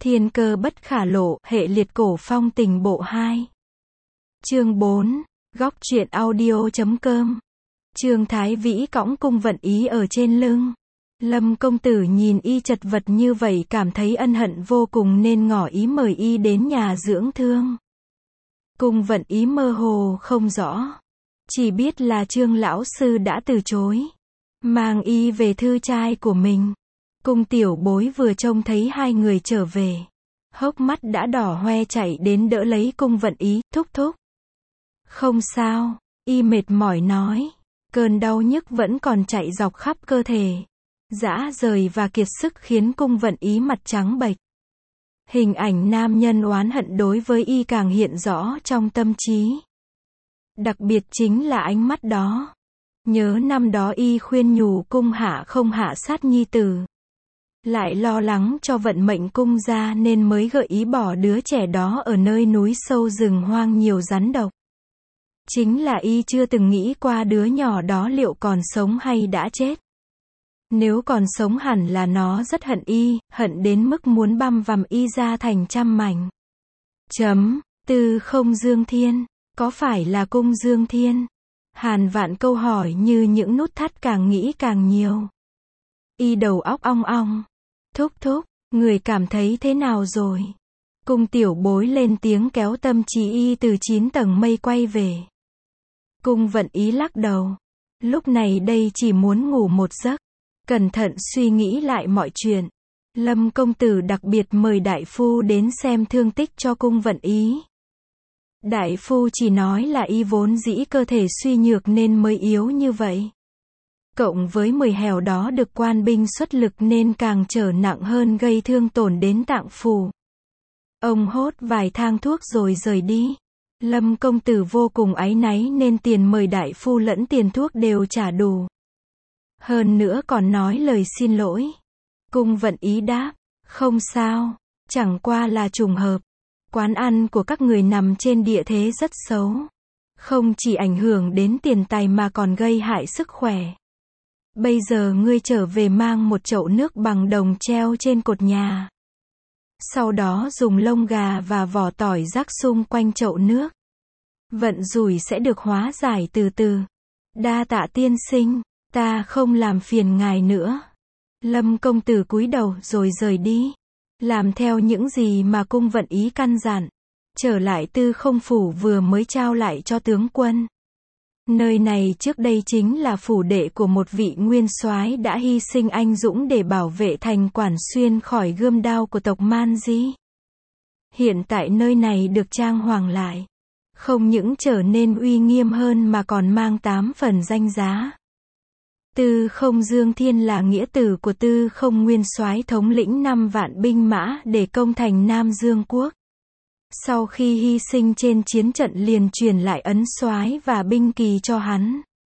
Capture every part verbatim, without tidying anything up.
Thiên cơ bất khả lộ, hệ liệt cổ phong tình bộ hai. Chương bốn, góc truyện audio chấm com. Trương Thái Vĩ cõng cung vận ý ở trên lưng. Lâm công tử nhìn y chật vật như vậy cảm thấy ân hận vô cùng nên ngỏ ý mời y đến nhà dưỡng thương. Cung vận ý mơ hồ không rõ, chỉ biết là Trương lão sư đã từ chối mang y về thư trai của mình. Cung tiểu bối vừa trông thấy hai người trở về, hốc mắt đã đỏ hoe chạy đến đỡ lấy cung vận ý, thúc thúc. Không sao, y mệt mỏi nói, cơn đau nhức vẫn còn chạy dọc khắp cơ thể, rã rời và kiệt sức khiến cung vận ý mặt trắng bệch. Hình ảnh nam nhân oán hận đối với y càng hiện rõ trong tâm trí. Đặc biệt chính là ánh mắt đó. Nhớ năm đó y khuyên nhủ cung hạ không hạ sát nhi tử, lại lo lắng cho vận mệnh cung gia nên mới gợi ý bỏ đứa trẻ đó ở nơi núi sâu rừng hoang nhiều rắn độc. Chính là y chưa từng nghĩ qua đứa nhỏ đó liệu còn sống hay đã chết. Nếu còn sống hẳn là nó rất hận y, hận đến mức muốn băm vằm y ra thành trăm mảnh. Chấm, Tư Không Dương Thiên, có phải là cung Dương Thiên? Hàn vạn câu hỏi như những nút thắt càng nghĩ càng nhiều. Y đầu óc ong ong. Thúc thúc, người cảm thấy thế nào rồi? Cung tiểu bối lên tiếng kéo tâm trí y từ chín tầng mây quay về. Cung vận ý lắc đầu. Lúc này đây chỉ muốn ngủ một giấc. Cẩn thận suy nghĩ lại mọi chuyện. Lâm công tử đặc biệt mời đại phu đến xem thương tích cho cung vận ý. Đại phu chỉ nói là y vốn dĩ cơ thể suy nhược nên mới yếu như vậy. Cộng với mười hèo đó được quan binh xuất lực nên càng trở nặng hơn gây thương tổn đến tạng phủ. Ông hốt vài thang thuốc rồi rời đi. Lâm công tử vô cùng áy náy nên tiền mời đại phu lẫn tiền thuốc đều trả đủ. Hơn nữa còn nói lời xin lỗi. Cung vận ý đáp, không sao, chẳng qua là trùng hợp. Quán ăn của các người nằm trên địa thế rất xấu. Không chỉ ảnh hưởng đến tiền tài mà còn gây hại sức khỏe. Bây giờ ngươi trở về mang một chậu nước bằng đồng treo trên cột nhà. Sau đó dùng lông gà và vỏ tỏi rắc xung quanh chậu nước. Vận rủi sẽ được hóa giải từ từ. Đa tạ tiên sinh, ta không làm phiền ngài nữa. Lâm công tử cúi đầu rồi rời đi. Làm theo những gì mà cung vận ý căn dặn. Trở lại Tư Không phủ vừa mới trao lại cho tướng quân. Nơi này trước đây chính là phủ đệ của một vị nguyên soái đã hy sinh anh dũng để bảo vệ thành Quản Xuyên khỏi gươm đao của tộc Man Di. Hiện tại nơi này được trang hoàng lại. Không những trở nên uy nghiêm hơn mà còn mang tám phần danh giá. Tư Không Dương Thiên là nghĩa tử của Tư Không nguyên soái thống lĩnh năm vạn binh mã để công thành Nam Dương quốc. Sau khi hy sinh trên chiến trận liền truyền lại ấn soái và binh kỳ cho hắn.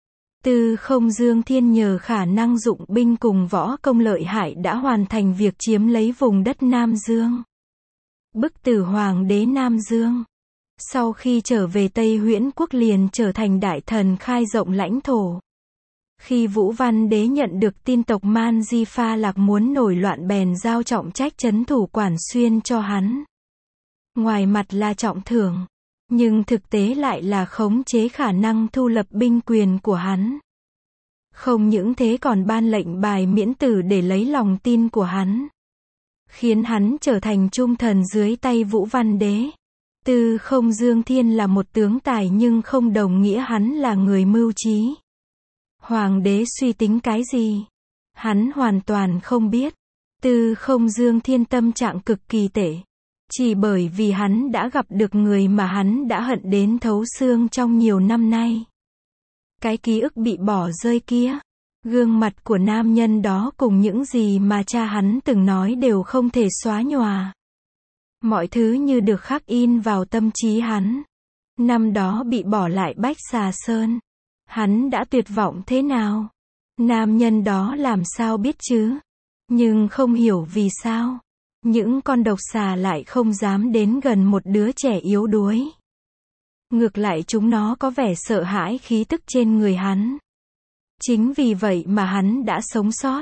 Tư Không Dương Thiên nhờ khả năng dụng binh cùng võ công lợi hại đã hoàn thành việc chiếm lấy vùng đất Nam Dương. Bức tử hoàng đế Nam Dương. Sau khi trở về Tây Huyễn quốc liền trở thành đại thần khai rộng lãnh thổ. Khi Vũ Văn đế nhận được tin tộc Man Di pha lạc muốn nổi loạn bèn giao trọng trách trấn thủ Quản Xuyên cho hắn. Ngoài mặt là trọng thưởng, nhưng thực tế lại là khống chế khả năng thu lập binh quyền của hắn. Không những thế còn ban lệnh bài miễn tử để lấy lòng tin của hắn. Khiến hắn trở thành trung thần dưới tay Vũ Văn đế. Tư Không Dương Thiên là một tướng tài nhưng không đồng nghĩa hắn là người mưu trí. Hoàng đế suy tính cái gì? Hắn hoàn toàn không biết. Tư Không Dương Thiên tâm trạng cực kỳ tệ. Chỉ bởi vì hắn đã gặp được người mà hắn đã hận đến thấu xương trong nhiều năm nay. Cái ký ức bị bỏ rơi kia. Gương mặt của nam nhân đó cùng những gì mà cha hắn từng nói đều không thể xóa nhòa. Mọi thứ như được khắc in vào tâm trí hắn. Năm đó bị bỏ lại Bách Xà Sơn. Hắn đã tuyệt vọng thế nào? Nam nhân đó làm sao biết chứ? Nhưng không hiểu vì sao. Những con độc xà lại không dám đến gần một đứa trẻ yếu đuối. Ngược lại chúng nó có vẻ sợ hãi khí tức trên người hắn. Chính vì vậy mà hắn đã sống sót.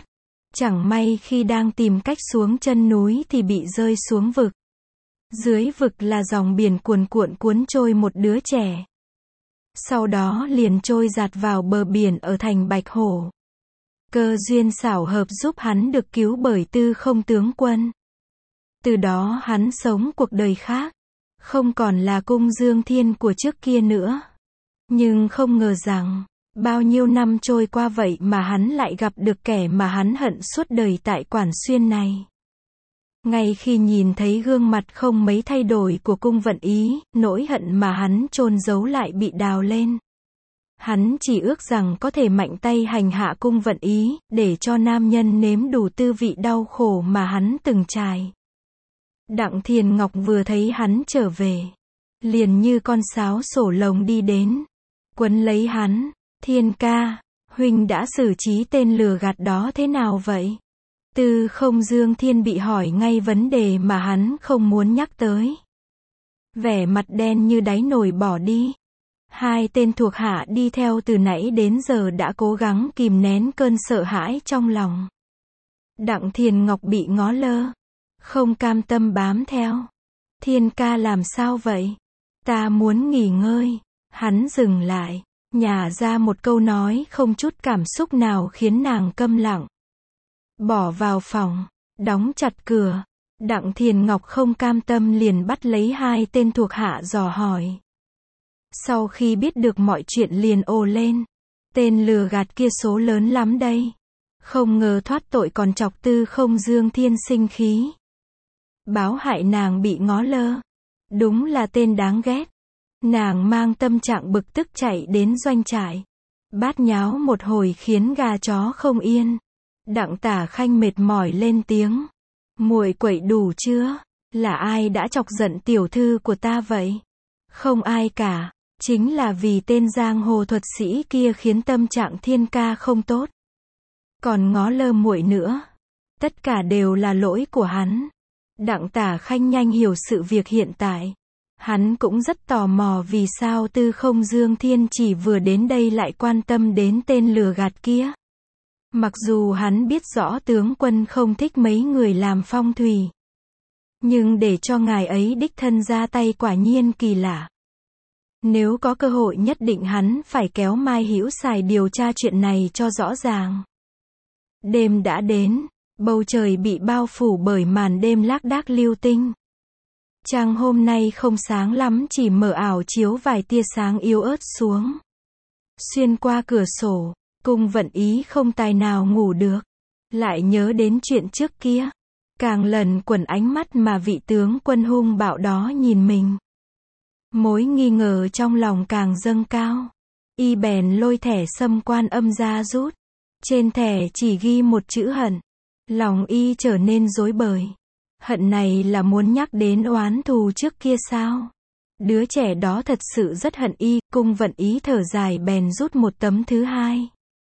Chẳng may khi đang tìm cách xuống chân núi thì bị rơi xuống vực. Dưới vực là dòng biển cuồn cuộn cuốn trôi một đứa trẻ. Sau đó liền trôi giạt vào bờ biển ở thành Bạch Hổ. Cơ duyên xảo hợp giúp hắn được cứu bởi Tư Không tướng quân. Từ đó hắn sống cuộc đời khác, không còn là Cung Dương Thiên của trước kia nữa. Nhưng không ngờ rằng, bao nhiêu năm trôi qua vậy mà hắn lại gặp được kẻ mà hắn hận suốt đời tại Quản Xuyên này. Ngay khi nhìn thấy gương mặt không mấy thay đổi của Cung Vận Ý, nỗi hận mà hắn chôn giấu lại bị đào lên. Hắn chỉ ước rằng có thể mạnh tay hành hạ Cung Vận Ý, để cho nam nhân nếm đủ tư vị đau khổ mà hắn từng trải. Đặng Thiền Ngọc vừa thấy hắn trở về, liền như con sáo sổ lồng đi đến, quấn lấy hắn. Thiên ca, huynh đã xử trí tên lừa gạt đó thế nào vậy? Tư Không Dương Thiên bị hỏi ngay vấn đề mà hắn không muốn nhắc tới. Vẻ mặt đen như đáy nồi bỏ đi. Hai tên thuộc hạ đi theo từ nãy đến giờ đã cố gắng kìm nén cơn sợ hãi trong lòng. Đặng Thiền Ngọc bị ngó lơ, không cam tâm bám theo. Thiên ca làm sao vậy? Ta muốn nghỉ ngơi. Hắn dừng lại, nhả ra một câu nói không chút cảm xúc nào khiến nàng câm lặng. Bỏ vào phòng, đóng chặt cửa. Đặng Thiền Ngọc không cam tâm liền bắt lấy hai tên thuộc hạ dò hỏi. Sau khi biết được mọi chuyện liền ồ lên. Tên lừa gạt kia số lớn lắm đây. Không ngờ thoát tội còn chọc Tư Không Dương Thiên sinh khí. Báo hại nàng bị ngó lơ. Đúng là tên đáng ghét. Nàng mang tâm trạng bực tức chạy đến doanh trại. Bát nháo một hồi khiến gà chó không yên. Đặng Tả Khanh mệt mỏi lên tiếng. Muội quậy đủ chưa? Là ai đã chọc giận tiểu thư của ta vậy? Không ai cả. Chính là vì tên giang hồ thuật sĩ kia khiến tâm trạng thiên ca không tốt. Còn ngó lơ muội nữa. Tất cả đều là lỗi của hắn. Đặng Tả Khanh nhanh hiểu sự việc hiện tại. Hắn cũng rất tò mò vì sao Tư Không Dương Thiên chỉ vừa đến đây lại quan tâm đến tên lừa gạt kia. Mặc dù hắn biết rõ tướng quân không thích mấy người làm phong thủy. Nhưng để cho ngài ấy đích thân ra tay quả nhiên kỳ lạ. Nếu có cơ hội nhất định hắn phải kéo Mai Hữu Sài điều tra chuyện này cho rõ ràng. Đêm đã đến, bầu trời bị bao phủ bởi màn đêm lác đác lưu tinh. Trăng hôm nay không sáng lắm, chỉ mờ ảo chiếu vài tia sáng yếu ớt xuống. Xuyên qua cửa sổ, Cung Vận Ý không tài nào ngủ được. Lại nhớ đến chuyện trước kia. Càng lần quẩn ánh mắt mà vị tướng quân hung bạo đó nhìn mình. Mối nghi ngờ trong lòng càng dâng cao. Y bèn lôi thẻ Sâm Quan Âm ra rút. Trên thẻ chỉ ghi một chữ hận. Lòng y trở nên rối bời. Hận này là muốn nhắc đến oán thù trước kia sao? Đứa trẻ đó thật sự rất hận y. Cung Vận Ý thở dài bèn rút một tấm thứ hai.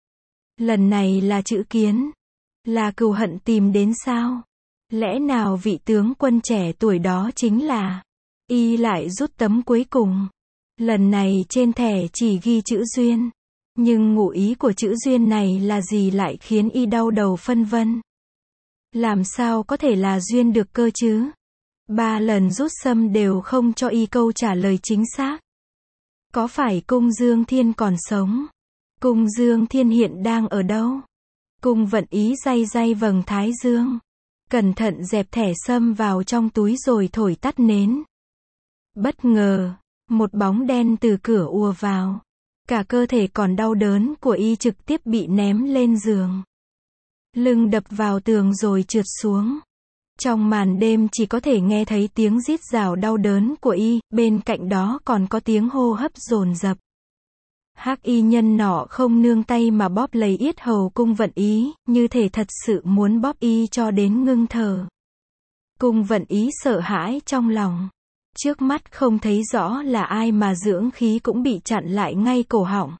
Lần này là chữ kiến. Là cừu hận tìm đến sao? Lẽ nào vị tướng quân trẻ tuổi đó chính là... Y lại rút tấm cuối cùng. Lần này trên thẻ chỉ ghi chữ duyên. Nhưng ngụ ý của chữ duyên này là gì lại khiến y đau đầu phân vân. Làm sao có thể là duyên được cơ chứ? Ba lần rút sâm đều không cho y câu trả lời chính xác. Có phải Cung Dương Thiên còn sống? Cung Dương Thiên hiện đang ở đâu? Cung Vận Ý day day vầng thái dương. Cẩn thận dẹp thẻ sâm vào trong túi rồi thổi tắt nến. Bất ngờ, một bóng đen từ cửa ùa vào. Cả cơ thể còn đau đớn của y trực tiếp bị ném lên giường. Lưng đập vào tường rồi trượt xuống. Trong màn đêm chỉ có thể nghe thấy tiếng rít rào đau đớn của y, bên cạnh đó còn có tiếng hô hấp dồn dập. Hắc y nhân nọ không nương tay mà bóp lấy yết hầu Cung Vận Ý, như thể thật sự muốn bóp y cho đến ngưng thở. Cung Vận Ý sợ hãi trong lòng. Trước mắt không thấy rõ là ai mà dưỡng khí cũng bị chặn lại ngay cổ họng.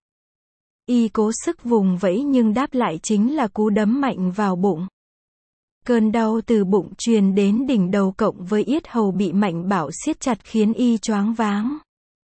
Y cố sức vùng vẫy nhưng đáp lại chính là cú đấm mạnh vào bụng. Cơn đau từ bụng truyền đến đỉnh đầu cộng với yết hầu bị Mạnh Bảo siết chặt khiến y choáng váng.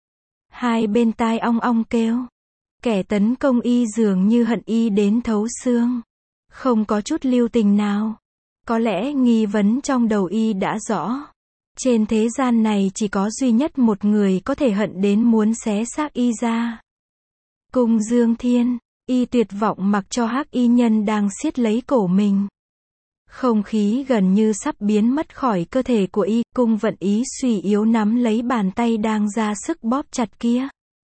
Hai bên tai ong ong kêu. Kẻ tấn công y dường như hận y đến thấu xương. Không có chút lưu tình nào. Có lẽ nghi vấn trong đầu y đã rõ. Trên thế gian này chỉ có duy nhất một người có thể hận đến muốn xé xác y ra. Cung Dương Thiên, y tuyệt vọng mặc cho hắc y nhân đang siết lấy cổ mình. Không khí gần như sắp biến mất khỏi cơ thể của y, Cung Vận Ý suy yếu nắm lấy bàn tay đang ra sức bóp chặt kia.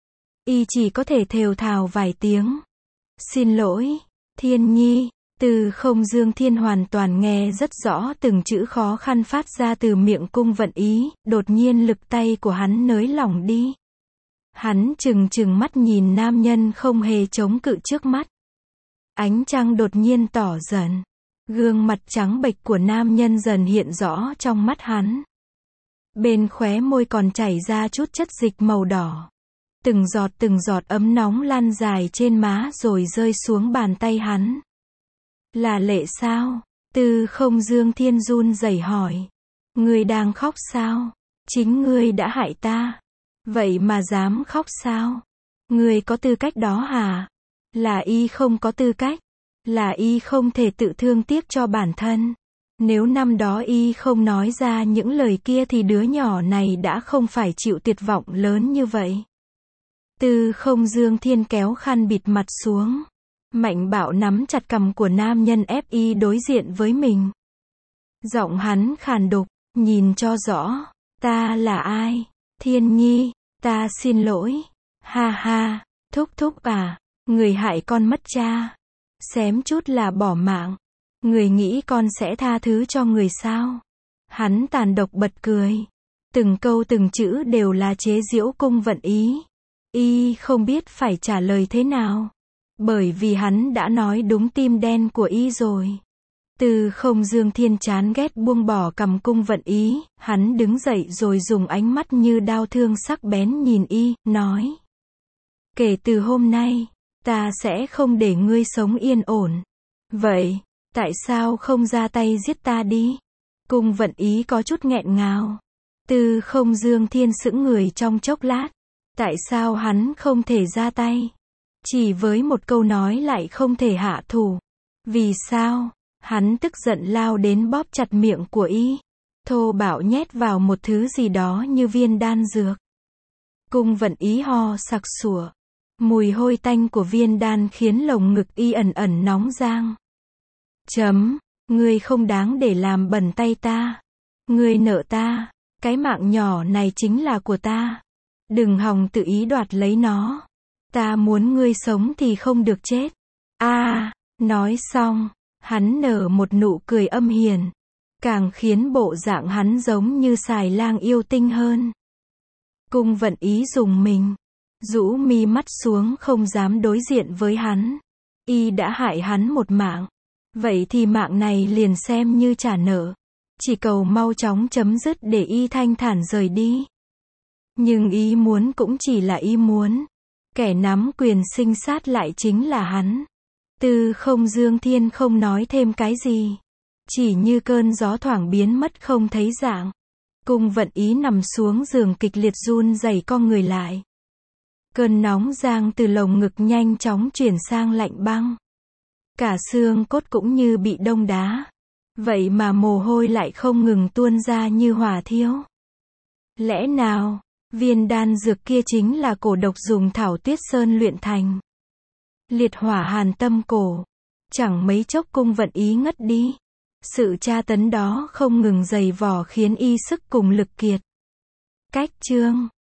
Y chỉ có thể thều thào vài tiếng. Xin lỗi, Thiên Nhi. Từ Không Dương Thiên hoàn toàn nghe rất rõ từng chữ khó khăn phát ra từ miệng Cung Vận Ý, đột nhiên lực tay của hắn nới lỏng đi. Hắn trừng trừng mắt nhìn nam nhân không hề chống cự trước mắt. Ánh trăng đột nhiên tỏ dần. Gương mặt trắng bệch của nam nhân dần hiện rõ trong mắt hắn. Bên khóe môi còn chảy ra chút chất dịch màu đỏ. Từng giọt từng giọt ấm nóng lan dài trên má rồi rơi xuống bàn tay hắn. Là lệ sao? Từ Không Dương Thiên run rẩy hỏi. Ngươi đang khóc sao? Chính ngươi đã hại ta. Vậy mà dám khóc sao? Ngươi có tư cách đó hả? Là y không có tư cách. Là y không thể tự thương tiếc cho bản thân. Nếu năm đó y không nói ra những lời kia thì đứa nhỏ này đã không phải chịu tuyệt vọng lớn như vậy. Từ Không Dương Thiên kéo khăn bịt mặt xuống. Mạnh bạo nắm chặt cằm của nam nhân ép y đối diện với mình. Giọng hắn khàn đục, nhìn cho rõ. Ta là ai? Thiên Nhi, ta xin lỗi. Ha ha, thúc thúc à, người hại con mất cha. Xém chút là bỏ mạng. Người nghĩ con sẽ tha thứ cho người sao? Hắn tàn độc bật cười. Từng câu từng chữ đều là chế giễu Cung Vận Ý. Y không biết phải trả lời thế nào. Bởi vì hắn đã nói đúng tim đen của y rồi. Từ Không Dương Thiên chán ghét buông bỏ cầm Cung Vận Ý, hắn đứng dậy rồi dùng ánh mắt như đao thương sắc bén nhìn y, nói. Kể từ hôm nay, ta sẽ không để ngươi sống yên ổn. Vậy, tại sao không ra tay giết ta đi? Cung Vận Ý có chút nghẹn ngào. Từ Không Dương Thiên sững người trong chốc lát. Tại sao hắn không thể ra tay? Chỉ với một câu nói lại không thể hạ thủ. Vì sao? Hắn tức giận lao đến bóp chặt miệng của y. Thô bạo nhét vào một thứ gì đó như viên đan dược. Cung Vận Ý ho sặc sủa. Mùi hôi tanh của viên đan khiến lồng ngực y ẩn ẩn nóng rang. Chấm, ngươi không đáng để làm bẩn tay ta. Ngươi nợ ta. Cái mạng nhỏ này chính là của ta. Đừng hòng tự ý đoạt lấy nó. Ta muốn ngươi sống thì không được chết. A, à, nói xong, hắn nở một nụ cười âm hiền. Càng khiến bộ dạng hắn giống như xài lang yêu tinh hơn. Cung Vận Ý dùng mình. Rũ mi mắt xuống không dám đối diện với hắn. Y đã hại hắn một mạng. Vậy thì mạng này liền xem như trả nợ. Chỉ cầu mau chóng chấm dứt để y thanh thản rời đi. Nhưng ý muốn cũng chỉ là ý muốn. Kẻ nắm quyền sinh sát lại chính là hắn. Từ Không Dương Thiên không nói thêm cái gì. Chỉ như cơn gió thoảng biến mất không thấy dạng. Cung Vận Ý nằm xuống giường kịch liệt run rẩy co người lại. Cơn nóng rang từ lồng ngực nhanh chóng chuyển sang lạnh băng. Cả xương cốt cũng như bị đông đá. Vậy mà mồ hôi lại không ngừng tuôn ra như hỏa thiêu. Lẽ nào, viên đan dược kia chính là cổ độc dùng thảo tuyết sơn luyện thành. Liệt hỏa hàn tâm cổ. Chẳng mấy chốc Cung Vận Ý ngất đi. Sự tra tấn đó không ngừng dày vò khiến y sức cùng lực kiệt. Cách chương